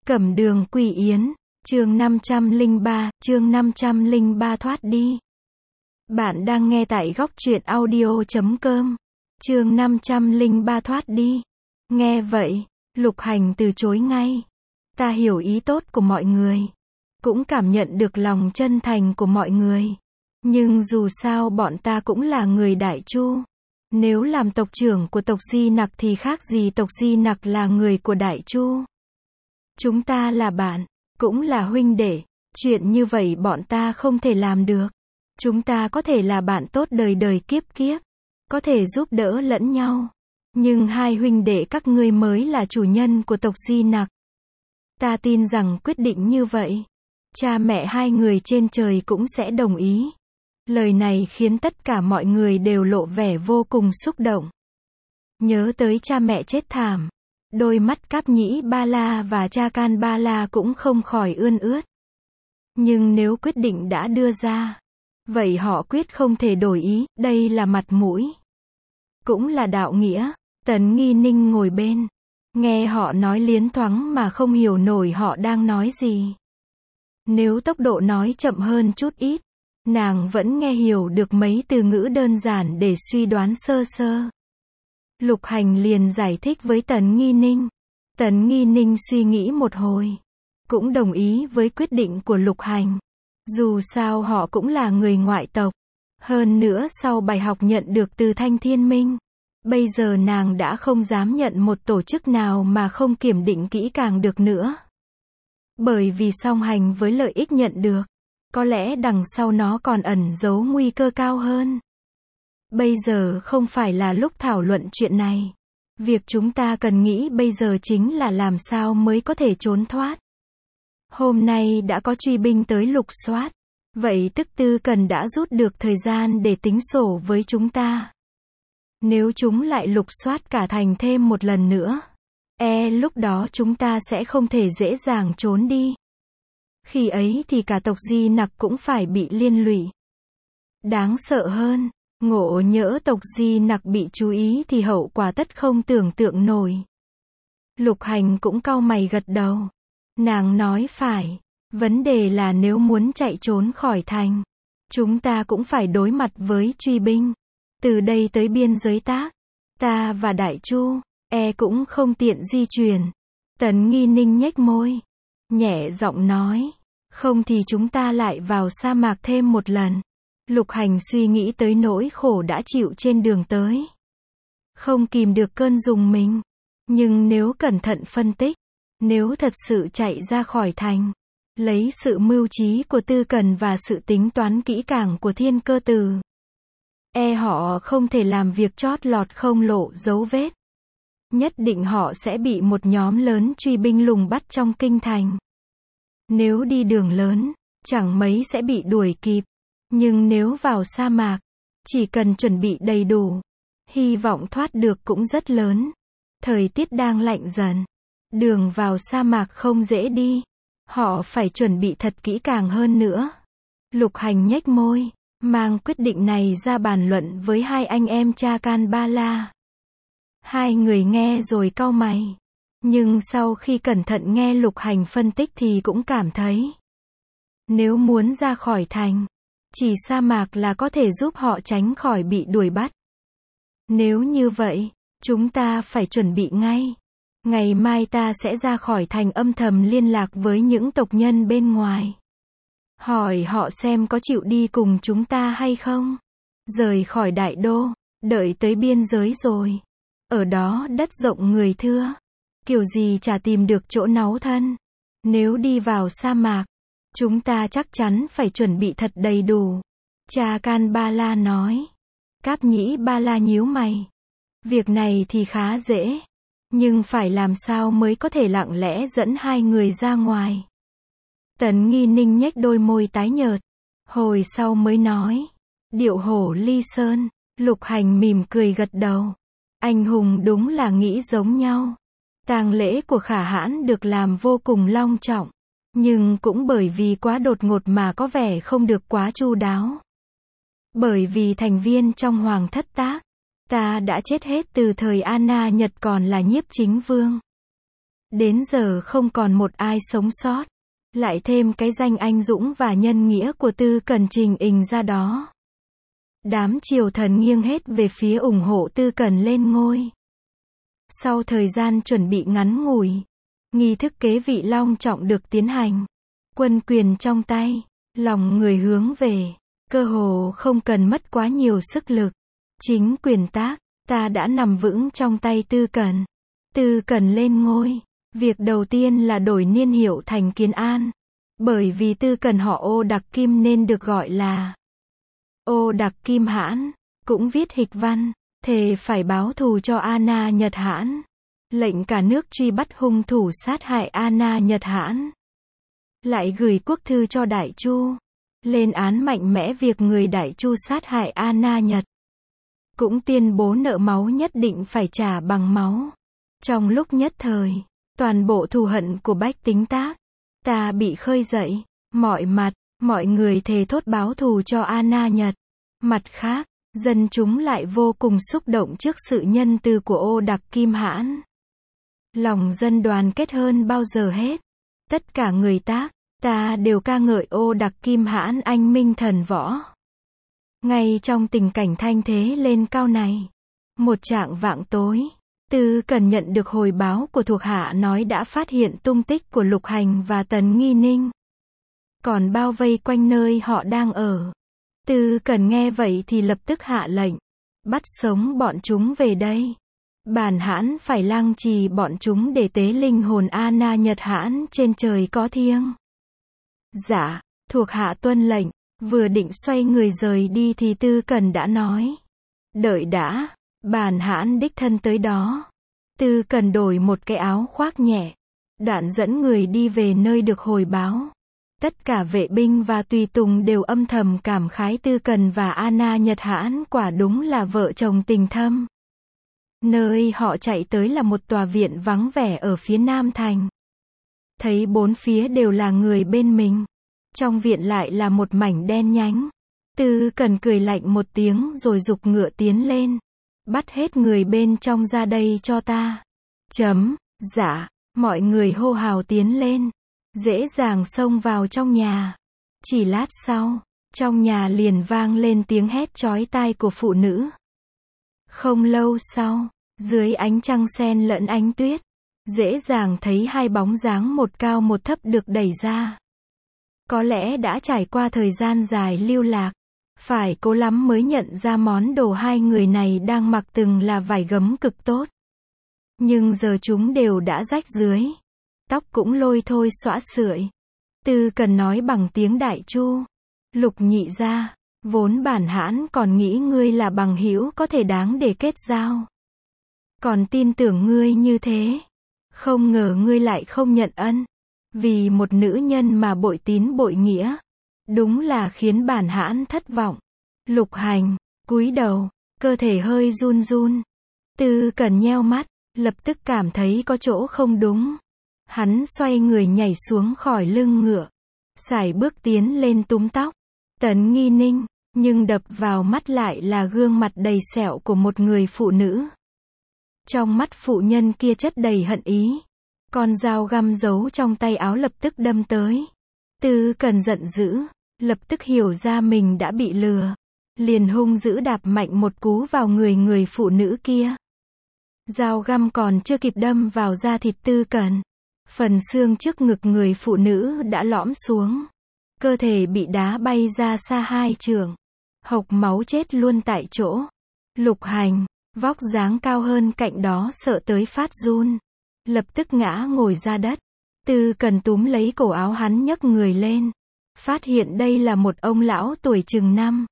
Cẩm Đường Quỷ Yến, chương 503 thoát đi. Bạn đang nghe tại góc truyện audio.com. Chương 503 thoát đi. Nghe vậy, Lục Hành từ chối ngay. Ta hiểu ý tốt của mọi người, cũng cảm nhận được lòng chân thành của mọi người. Nhưng dù sao bọn ta cũng là người Đại Chu. Nếu làm tộc trưởng của tộc Di Nặc thì khác gì tộc Di Nặc là người của Đại Chu. Chúng ta là bạn, cũng là huynh đệ. Chuyện như vậy bọn ta không thể làm được. Chúng ta có thể là bạn tốt đời đời kiếp kiếp, có thể giúp đỡ lẫn nhau. Nhưng hai huynh đệ các ngươi mới là chủ nhân của tộc Di Nặc. Ta tin rằng quyết định như vậy, cha mẹ hai người trên trời cũng sẽ đồng ý. Lời này khiến tất cả mọi người đều lộ vẻ vô cùng xúc động. Nhớ tới cha mẹ chết thảm, đôi mắt Cáp Nhĩ Ba La và Cha Can Ba La cũng không khỏi ươn ướt. Nhưng nếu quyết định đã đưa ra, vậy họ quyết không thể đổi ý, đây là mặt mũi, cũng là đạo nghĩa. Tấn Nghi Ninh ngồi bên, nghe họ nói liến thoáng mà không hiểu nổi họ đang nói gì. Nếu tốc độ nói chậm hơn chút ít, nàng vẫn nghe hiểu được mấy từ ngữ đơn giản để suy đoán sơ sơ. Lục Hành liền giải thích với Tấn Nghi Ninh. Tấn Nghi Ninh suy nghĩ một hồi, cũng đồng ý với quyết định của Lục Hành. Dù sao họ cũng là người ngoại tộc. Hơn nữa sau bài học nhận được từ Thanh Thiên Minh, bây giờ nàng đã không dám nhận một tổ chức nào mà không kiểm định kỹ càng được nữa. Bởi vì song hành với lợi ích nhận được, có lẽ đằng sau nó còn ẩn giấu nguy cơ cao hơn. Bây giờ không phải là lúc thảo luận chuyện này. Việc chúng ta cần nghĩ bây giờ chính là làm sao mới có thể trốn thoát. Hôm nay đã có truy binh tới lục soát, vậy tức Tư Cần đã rút được thời gian để tính sổ với chúng ta. Nếu chúng lại lục soát cả thành thêm một lần nữa, lúc đó chúng ta sẽ không thể dễ dàng trốn đi. Khi ấy thì cả tộc Di Nặc cũng phải bị liên lụy. Đáng sợ hơn, ngộ nhỡ tộc Di Nặc bị chú ý thì hậu quả tất không tưởng tượng nổi. Lục Hành cũng cau mày gật đầu. Nàng nói phải, vấn đề là nếu muốn chạy trốn khỏi thành, chúng ta cũng phải đối mặt với truy binh. Từ đây tới biên giới Tác, ta và Đại Chu, cũng không tiện di chuyển. Tấn Nghi Ninh nhếch môi, nhẹ giọng nói, không thì chúng ta lại vào sa mạc thêm một lần. Lục Hành suy nghĩ tới nỗi khổ đã chịu trên đường tới, không kìm được cơn rùng mình. Nhưng nếu cẩn thận phân tích, nếu thật sự chạy ra khỏi thành, lấy sự mưu trí của Tư Cần và sự tính toán kỹ càng của Thiên Cơ Tử, họ không thể làm việc chót lọt không lộ dấu vết. Nhất định họ sẽ bị một nhóm lớn truy binh lùng bắt trong kinh thành. Nếu đi đường lớn, chẳng mấy sẽ bị đuổi kịp. Nhưng nếu vào sa mạc, chỉ cần chuẩn bị đầy đủ, hy vọng thoát được cũng rất lớn. Thời tiết đang lạnh dần, đường vào sa mạc không dễ đi. Họ phải chuẩn bị thật kỹ càng hơn nữa. Lục Hành nhếch môi, mang quyết định này ra bàn luận với hai anh em Cha Can Ba La. Hai người nghe rồi cau mày. Nhưng sau khi cẩn thận nghe Lục Hành phân tích thì cũng cảm thấy, nếu muốn ra khỏi thành, chỉ sa mạc là có thể giúp họ tránh khỏi bị đuổi bắt. Nếu như vậy, chúng ta phải chuẩn bị ngay. Ngày mai ta sẽ ra khỏi thành âm thầm liên lạc với những tộc nhân bên ngoài. Hỏi họ xem có chịu đi cùng chúng ta hay không. Rời khỏi đại đô, đợi tới biên giới rồi. Ở đó đất rộng người thưa. Kiểu gì chả tìm được chỗ náu thân. Nếu đi vào sa mạc, chúng ta chắc chắn phải chuẩn bị thật đầy đủ. Cha Can Ba La nói. Cáp Nhĩ Ba La nhíu mày. Việc này thì khá dễ. Nhưng phải làm sao mới có thể lặng lẽ dẫn hai người ra ngoài. Tấn Nghi Ninh nhếch đôi môi tái nhợt. Hồi sau mới nói. Điệu hổ ly sơn. Lục Hành mỉm cười gật đầu. Anh hùng đúng là nghĩ giống nhau. Tang lễ của Khả Hãn được làm vô cùng long trọng. Nhưng cũng bởi vì quá đột ngột mà có vẻ không được quá chu đáo. Bởi vì thành viên trong Hoàng thất Tác, ta đã chết hết từ thời Anna Nhật còn là Nhiếp Chính Vương. Đến giờ không còn một ai sống sót. Lại thêm cái danh anh dũng và nhân nghĩa của Tư Cẩn trình ình ra đó. Đám triều thần nghiêng hết về phía ủng hộ Tư Cẩn lên ngôi. Sau thời gian chuẩn bị ngắn ngủi, nghi thức kế vị long trọng được tiến hành. Quân quyền trong tay, lòng người hướng về, cơ hồ không cần mất quá nhiều sức lực. Chính quyền tác, ta đã nằm vững trong tay Tư Cẩn. Tư Cẩn lên ngôi, việc đầu tiên là đổi niên hiệu thành Kiến An. Bởi vì Tư Cẩn họ Ô Đặc Kim nên được gọi là Ô Đặc Kim Hãn, cũng viết hịch văn, thề phải báo thù cho Ana Nhật Hãn. Lệnh cả nước truy bắt hung thủ sát hại Ana Nhật Hãn. Lại gửi quốc thư cho Đại Chu, lên án mạnh mẽ việc người Đại Chu sát hại Ana Nhật. Cũng tuyên bố nợ máu nhất định phải trả bằng máu. Trong lúc nhất thời, toàn bộ thù hận của bách tính tác, ta bị khơi dậy, mọi mặt, mọi người thề thốt báo thù cho Ana Nhật. Mặt khác, dân chúng lại vô cùng xúc động trước sự nhân từ của Ô Đặc Kim Hãn. Lòng dân đoàn kết hơn bao giờ hết. Tất cả người tác, ta đều ca ngợi Ô Đặc Kim Hãn anh minh thần võ. Ngay trong tình cảnh thanh thế lên cao này, một chạng vạng tối, Tư Cẩn nhận được hồi báo của thuộc hạ nói đã phát hiện tung tích của Lục Hành và Tần Nghi Ninh. Còn bao vây quanh nơi họ đang ở. Tư Cẩn nghe vậy thì lập tức hạ lệnh. Bắt sống bọn chúng về đây. Bản Hãn phải lăng trì bọn chúng để tế linh hồn Ana Nhật Hãn trên trời có thiêng. Dạ, thuộc hạ tuân lệnh. Vừa định xoay người rời đi thì Tư Cẩn đã nói. Đợi đã, Bản Hãn đích thân tới đó. Tư Cẩn đổi một cái áo khoác nhẹ. Đoạn dẫn người đi về nơi được hồi báo. Tất cả vệ binh và tùy tùng đều âm thầm cảm khái Tư Cẩn và Ana Nhật Hãn quả đúng là vợ chồng tình thâm. Nơi họ chạy tới là một tòa viện vắng vẻ ở phía nam thành. Thấy bốn phía đều là người bên mình. Trong viện lại là một mảnh đen nhánh. Tư Cẩn cười lạnh một tiếng rồi giục ngựa tiến lên. Bắt hết người bên trong ra đây cho ta. Dạ, mọi người hô hào tiến lên. Dễ dàng xông vào trong nhà. Chỉ lát sau, trong nhà liền vang lên tiếng hét chói tai của phụ nữ. Không lâu sau, dưới ánh trăng sen lẫn ánh tuyết, dễ dàng thấy hai bóng dáng một cao một thấp được đẩy ra. Có lẽ đã trải qua thời gian dài lưu lạc, phải cố lắm mới nhận ra món đồ hai người này đang mặc từng là vải gấm cực tốt. Nhưng giờ chúng đều đã rách dưới. Tóc cũng lôi thôi xõa xưởi. Tư Cẩn nói bằng tiếng Đại Chu. Lục nhị gia, vốn Bản Hãn còn nghĩ ngươi là bằng hữu có thể đáng để kết giao. Còn tin tưởng ngươi như thế. Không ngờ ngươi lại không nhận ân. Vì một nữ nhân mà bội tín bội nghĩa. Đúng là khiến Bản Hãn thất vọng. Lục Hành, cúi đầu, cơ thể hơi run run. Tư Cẩn nheo mắt, lập tức cảm thấy có chỗ không đúng. Hắn xoay người nhảy xuống khỏi lưng ngựa. Sải bước tiến lên túm tóc. Tần Nghi Ninh, nhưng đập vào mắt lại là gương mặt đầy sẹo của một người phụ nữ. Trong mắt phụ nhân kia chất đầy hận ý. Con dao găm giấu trong tay áo lập tức đâm tới. Tư Cẩn giận dữ, lập tức hiểu ra mình đã bị lừa. Liền hung dữ đạp mạnh một cú vào người phụ nữ kia. Dao găm còn chưa kịp đâm vào da thịt Tư Cẩn. Phần xương trước ngực người phụ nữ đã lõm xuống. Cơ thể bị đá bay ra xa 2 trượng. Hộc máu chết luôn tại chỗ. Lục Hành, vóc dáng cao hơn cạnh đó sợ tới phát run. Lập tức ngã ngồi ra đất. Tư Cẩn túm lấy cổ áo hắn nhấc người lên. Phát hiện đây là một ông lão tuổi chừng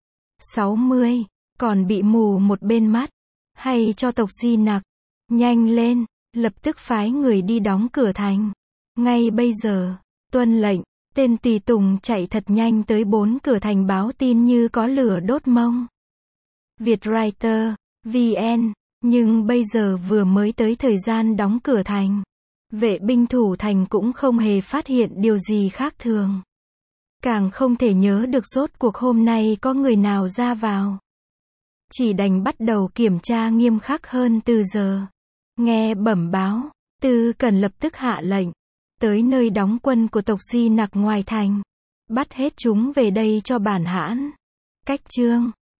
50, còn bị mù một bên mắt. Hay cho tộc Di Nặc. Nhanh lên, lập tức phái người đi đóng cửa thành. Ngay bây giờ, tuân lệnh, tên tùy tùng chạy thật nhanh tới 4 cửa thành báo tin như có lửa đốt mông. Vietwriter, VN, nhưng bây giờ vừa mới tới thời gian đóng cửa thành. Vệ binh thủ thành cũng không hề phát hiện điều gì khác thường. Càng không thể nhớ được rốt cuộc hôm nay có người nào ra vào. Chỉ đành bắt đầu kiểm tra nghiêm khắc hơn từ giờ. Nghe bẩm báo, Tư Cần lập tức hạ lệnh, tới nơi đóng quân của tộc Di Nặc ngoài thành. Bắt hết chúng về đây cho bản hãn. Cách chương